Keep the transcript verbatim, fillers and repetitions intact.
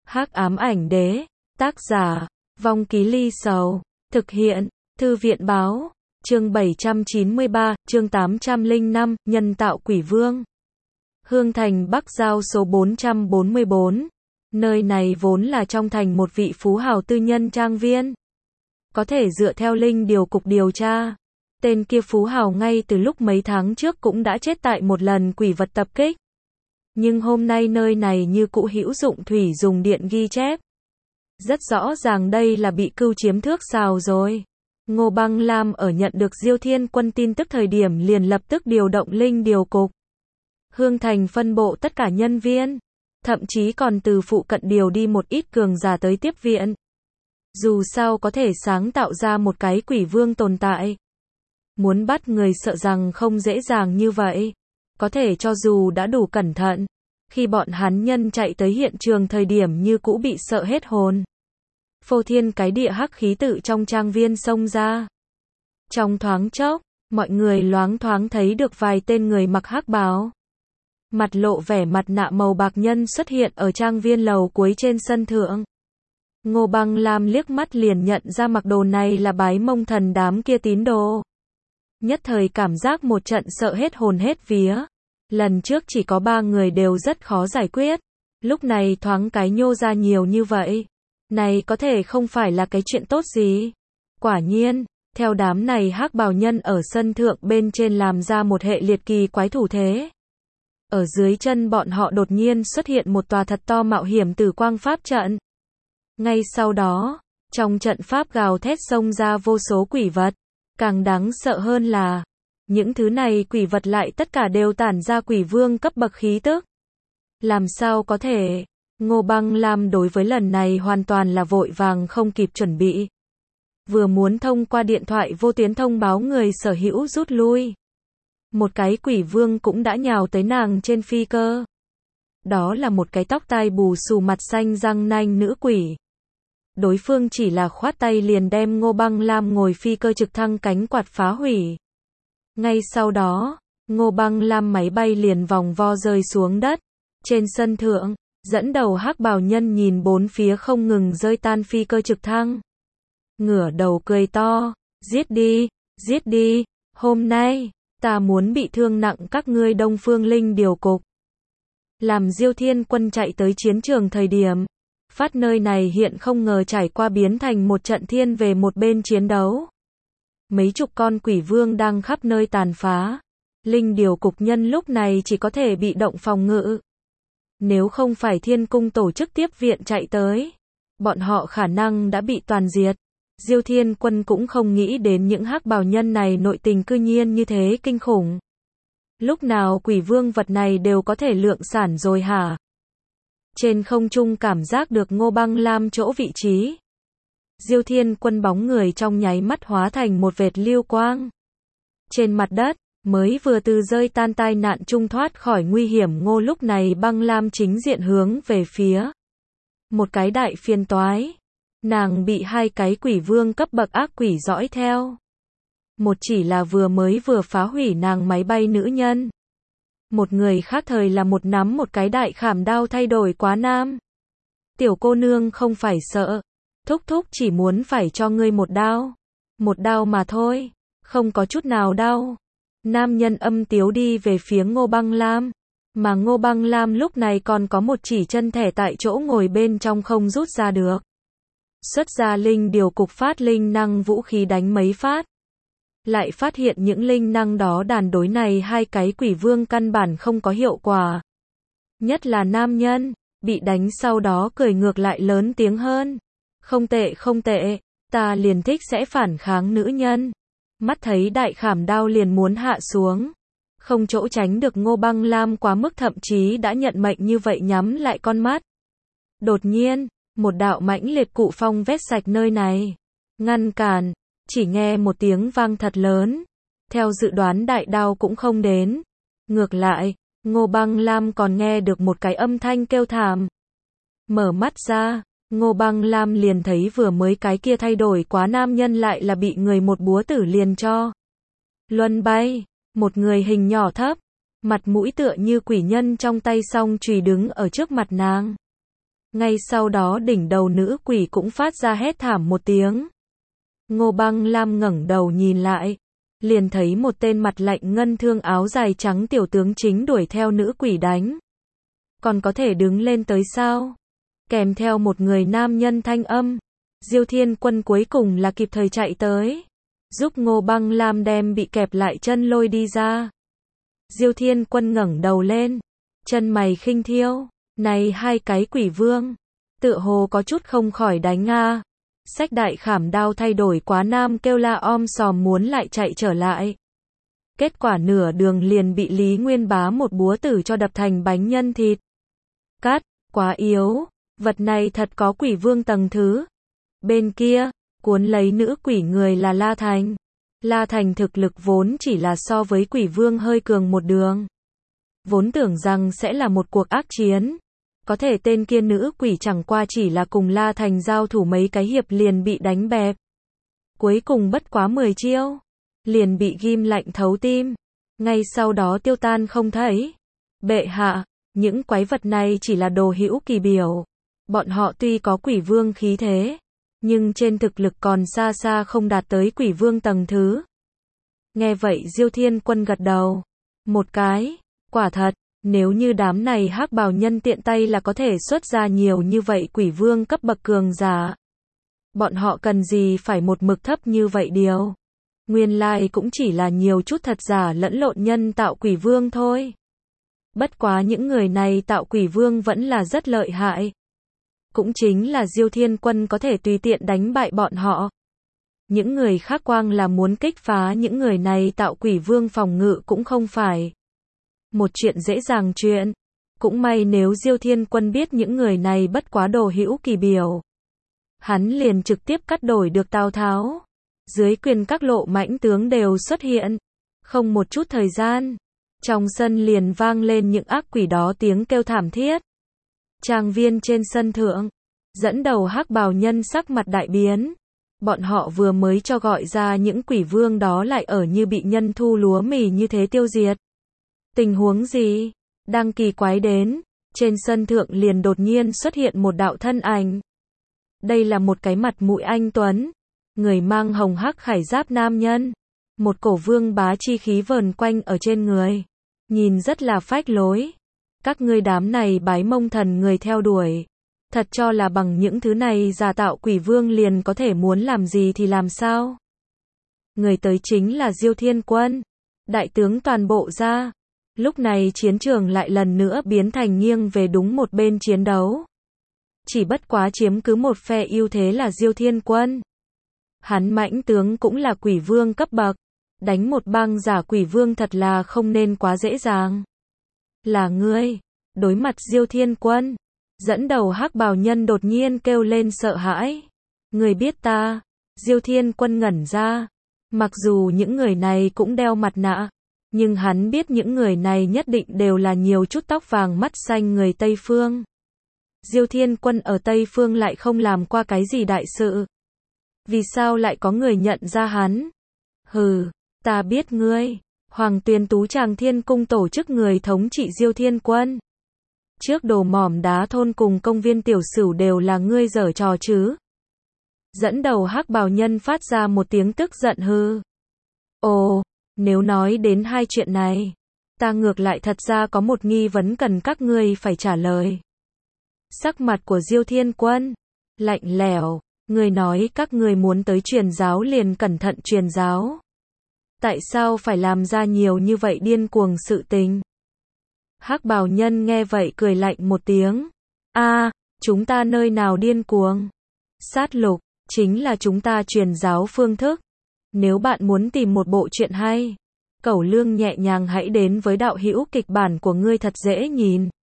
Hắc ám ảnh đế, tác giả, Vong Ký Ly Sầu, thực hiện, Thư viện báo, chương bảy trăm chín mươi ba, chương tám trăm lẻ năm, nhân tạo quỷ vương. Hương thành Bắc Giao số bốn trăm bốn mươi bốn. Nơi này vốn là trong thành một vị phú hào tư nhân trang viên. Có thể dựa theo linh điều cục điều tra, tên kia phú hào ngay từ lúc mấy tháng trước cũng đã chết tại một lần quỷ vật tập kích. Nhưng hôm nay nơi này như cũ hữu dụng thủy dùng điện ghi chép. Rất rõ ràng đây là bị cưu chiếm thước sào rồi. Ngô Băng Lam ở nhận được Diêu Thiên Quân tin tức thời điểm liền lập tức điều động linh điều cục. Hương thành phân bộ tất cả nhân viên, thậm chí còn từ phụ cận điều đi một ít cường giả tới tiếp viện. Dù sao có thể sáng tạo ra một cái quỷ vương tồn tại. Muốn bắt người sợ rằng không dễ dàng như vậy. Có thể cho dù đã đủ cẩn thận, khi bọn hắn nhân chạy tới hiện trường thời điểm như cũ bị sợ hết hồn. Phô thiên cái địa hắc khí tự trong trang viên xông ra. Trong thoáng chốc, mọi người loáng thoáng thấy được vài tên người mặc hắc bào, mặt lộ vẻ mặt nạ màu bạc nhân xuất hiện ở trang viên lầu cuối trên sân thượng. Ngô Băng Lam liếc mắt liền nhận ra mặc đồ này là bái mông thần đám kia tín đồ. Nhất thời cảm giác một trận sợ hết hồn hết vía. Lần trước chỉ có ba người đều rất khó giải quyết. Lúc này thoáng cái nhô ra nhiều như vậy. Này có thể không phải là cái chuyện tốt gì. Quả nhiên, theo đám này hắc bào nhân ở sân thượng bên trên làm ra một hệ liệt kỳ quái thủ thế. Ở dưới chân bọn họ đột nhiên xuất hiện một tòa thật to mạo hiểm tử quang pháp trận. Ngay sau đó, trong trận pháp gào thét xông ra vô số quỷ vật. Càng đáng sợ hơn là, những thứ này quỷ vật lại tất cả đều tản ra quỷ vương cấp bậc khí tức. Làm sao có thể? Ngô Băng Lam đối với lần này hoàn toàn là vội vàng không kịp chuẩn bị. Vừa muốn thông qua điện thoại vô tuyến thông báo người sở hữu rút lui. Một cái quỷ vương cũng đã nhào tới nàng trên phi cơ. Đó là một cái tóc tai bù xù mặt xanh răng nanh nữ quỷ. Đối phương chỉ là khoát tay liền đem Ngô Băng Lam ngồi phi cơ trực thăng cánh quạt phá hủy. Ngay sau đó, Ngô Băng Lam máy bay liền vòng vo rơi xuống đất. Trên sân thượng, dẫn đầu hắc bào nhân nhìn bốn phía không ngừng rơi tan phi cơ trực thăng. Ngửa đầu cười to, giết đi, giết đi, hôm nay, ta muốn bị thương nặng các ngươi Đông Phương Linh điều cục. Làm Diêu Thiên Quân chạy tới chiến trường thời điểm, phát nơi này hiện không ngờ trải qua biến thành một trận thiên về một bên chiến đấu. Mấy chục con quỷ vương đang khắp nơi tàn phá. Linh điều cục nhân lúc này chỉ có thể bị động phòng ngự. Nếu không phải Thiên Cung tổ chức tiếp viện chạy tới, bọn họ khả năng đã bị toàn diệt. Diêu Thiên Quân cũng không nghĩ đến những hắc bào nhân này nội tình cư nhiên như thế kinh khủng. Lúc nào quỷ vương vật này đều có thể lượng sản rồi hả? Trên không trung cảm giác được Ngô Băng Lam chỗ vị trí. Diêu Thiên Quân bóng người trong nháy mắt hóa thành một vệt lưu quang. Trên mặt đất, mới vừa từ rơi tan tai nạn trung thoát khỏi nguy hiểm Ngô lúc này Băng Lam chính diện hướng về phía. Một cái đại phiền toái. Nàng bị hai cái quỷ vương cấp bậc ác quỷ dõi theo. Một chỉ là vừa mới vừa phá hủy nàng máy bay nữ nhân. Một người khác thời là một nắm một cái đại khảm đao thay đổi quá nam. Tiểu cô nương không phải sợ. Thúc thúc chỉ muốn phải cho ngươi một đao. Một đao mà thôi. Không có chút nào đau. Nam nhân âm tiếu đi về phía Ngô Băng Lam. Mà Ngô Băng Lam lúc này còn có một chỉ chân thẻ tại chỗ ngồi bên trong không rút ra được. Xuất ra linh điều cục phát linh năng vũ khí đánh mấy phát. Lại phát hiện những linh năng đó đàn đối này hai cái quỷ vương căn bản không có hiệu quả. Nhất là nam nhân, bị đánh sau đó cười ngược lại lớn tiếng hơn. Không tệ không tệ, ta liền thích sẽ phản kháng nữ nhân. Mắt thấy đại khảm đao liền muốn hạ xuống. Không chỗ tránh được Ngô Băng Lam quá mức thậm chí đã nhận mệnh như vậy nhắm lại con mắt. Đột nhiên, một đạo mãnh liệt cụ phong vét sạch nơi này. Ngăn cản, chỉ nghe một tiếng vang thật lớn. Theo dự đoán đại đao cũng không đến. Ngược lại, Ngô Băng Lam còn nghe được một cái âm thanh kêu thảm. Mở mắt ra, Ngô Băng Lam liền thấy vừa mới cái kia thay đổi quá nam nhân lại là bị người một búa tử liền cho luân bay. Một người hình nhỏ thấp, mặt mũi tựa như quỷ nhân trong tay song chùy đứng ở trước mặt nàng. Ngay sau đó đỉnh đầu nữ quỷ cũng phát ra hét thảm một tiếng. Ngô Băng Lam ngẩng đầu nhìn lại, liền thấy một tên mặt lạnh ngân thương áo dài trắng tiểu tướng chính đuổi theo nữ quỷ đánh. Còn có thể đứng lên tới sao? Kèm theo một người nam nhân thanh âm. Diêu Thiên Quân cuối cùng là kịp thời chạy tới, giúp Ngô Băng Lam đem bị kẹp lại chân lôi đi ra. Diêu Thiên Quân ngẩng đầu lên, chân mày khinh thiêu, này hai cái quỷ vương, tựa hồ có chút không khỏi đánh a. Xách đại khảm đao thay đổi quá nam kêu la om sòm muốn lại chạy trở lại. Kết quả nửa đường liền bị Lý Nguyên Bá một búa tử cho đập thành bánh nhân thịt. Cát, quá yếu, vật này thật có quỷ vương tầng thứ. Bên kia, cuốn lấy nữ quỷ người là La Thành. La Thành thực lực vốn chỉ là so với quỷ vương hơi cường một đường. Vốn tưởng rằng sẽ là một cuộc ác chiến. Có thể tên kia nữ quỷ chẳng qua chỉ là cùng La Thành giao thủ mấy cái hiệp liền bị đánh bẹp. Cuối cùng bất quá mười chiêu, liền bị ghim lạnh thấu tim. Ngay sau đó tiêu tan không thấy. Bệ hạ, những quái vật này chỉ là đồ hữu kỳ biểu. Bọn họ tuy có quỷ vương khí thế, nhưng trên thực lực còn xa xa không đạt tới quỷ vương tầng thứ. Nghe vậy Diêu Thiên Quân gật đầu. Một cái, quả thật, nếu như đám này hắc bào nhân tiện tay là có thể xuất ra nhiều như vậy quỷ vương cấp bậc cường giả. Bọn họ cần gì phải một mực thấp như vậy điều. Nguyên lai cũng chỉ là nhiều chút thật giả lẫn lộn nhân tạo quỷ vương thôi. Bất quá những người này tạo quỷ vương vẫn là rất lợi hại. Cũng chính là Diêu Thiên Quân có thể tùy tiện đánh bại bọn họ. Những người khác quang là muốn kích phá những người này tạo quỷ vương phòng ngự cũng không phải một chuyện dễ dàng chuyện. Cũng may nếu Diêu Thiên Quân biết những người này bất quá đồ hữu kỳ biểu, hắn liền trực tiếp cắt đổi được Tào Tháo. Dưới quyền các lộ mãnh tướng đều xuất hiện. Không một chút thời gian, trong sân liền vang lên những ác quỷ đó tiếng kêu thảm thiết. Trang viên trên sân thượng, dẫn đầu hắc bào nhân sắc mặt đại biến. Bọn họ vừa mới cho gọi ra những quỷ vương đó lại ở như bị nhân thu lúa mì như thế tiêu diệt. Tình huống gì? Đang kỳ quái đến, trên sân thượng liền đột nhiên xuất hiện một đạo thân ảnh. Đây là một cái mặt mũi anh tuấn, người mang hồng hắc khải giáp nam nhân. Một cổ vương bá chi khí vờn quanh ở trên người. Nhìn rất là phách lối. Các ngươi đám này bái mông thần người theo đuổi. Thật cho là bằng những thứ này giả tạo quỷ vương liền có thể muốn làm gì thì làm sao? Người tới chính là Diêu Thiên Quân. Đại tướng toàn bộ ra. Lúc này chiến trường lại lần nữa biến thành nghiêng về đúng một bên chiến đấu. Chỉ bất quá chiếm cứ một phe ưu thế là Diêu Thiên Quân. Hắn mãnh tướng cũng là quỷ vương cấp bậc. Đánh một bang giả quỷ vương thật là không nên quá dễ dàng. Là ngươi. Đối mặt Diêu Thiên Quân, dẫn đầu hắc bào nhân đột nhiên kêu lên sợ hãi. Người biết ta? Diêu Thiên Quân ngẩn ra. Mặc dù những người này cũng đeo mặt nạ, nhưng hắn biết những người này nhất định đều là nhiều chút tóc vàng mắt xanh người Tây Phương. Diêu Thiên Quân ở Tây Phương lại không làm qua cái gì đại sự. Vì sao lại có người nhận ra hắn? Hừ, ta biết ngươi. Hoàng Tuyền Tú Tràng Thiên Cung tổ chức người thống trị Diêu Thiên Quân. Trước đồ mỏm đá thôn cùng công viên tiểu sửu đều là ngươi giở trò chứ. Dẫn đầu hắc bào nhân phát ra một tiếng tức giận hư. Ồ, nếu nói đến hai chuyện này, ta ngược lại thật ra có một nghi vấn cần các ngươi phải trả lời. Sắc mặt của Diêu Thiên Quân lạnh lẽo, người nói các ngươi muốn tới truyền giáo liền cẩn thận truyền giáo. Tại sao phải làm ra nhiều như vậy điên cuồng sự tình? Hắc bào nhân nghe vậy cười lạnh một tiếng. A, à, chúng ta nơi nào điên cuồng? Sát lục, chính là chúng ta truyền giáo phương thức. Nếu bạn muốn tìm một bộ truyện hay, Cẩu Lương nhẹ nhàng hãy đến với đạo hữu kịch bản của ngươi thật dễ nhìn.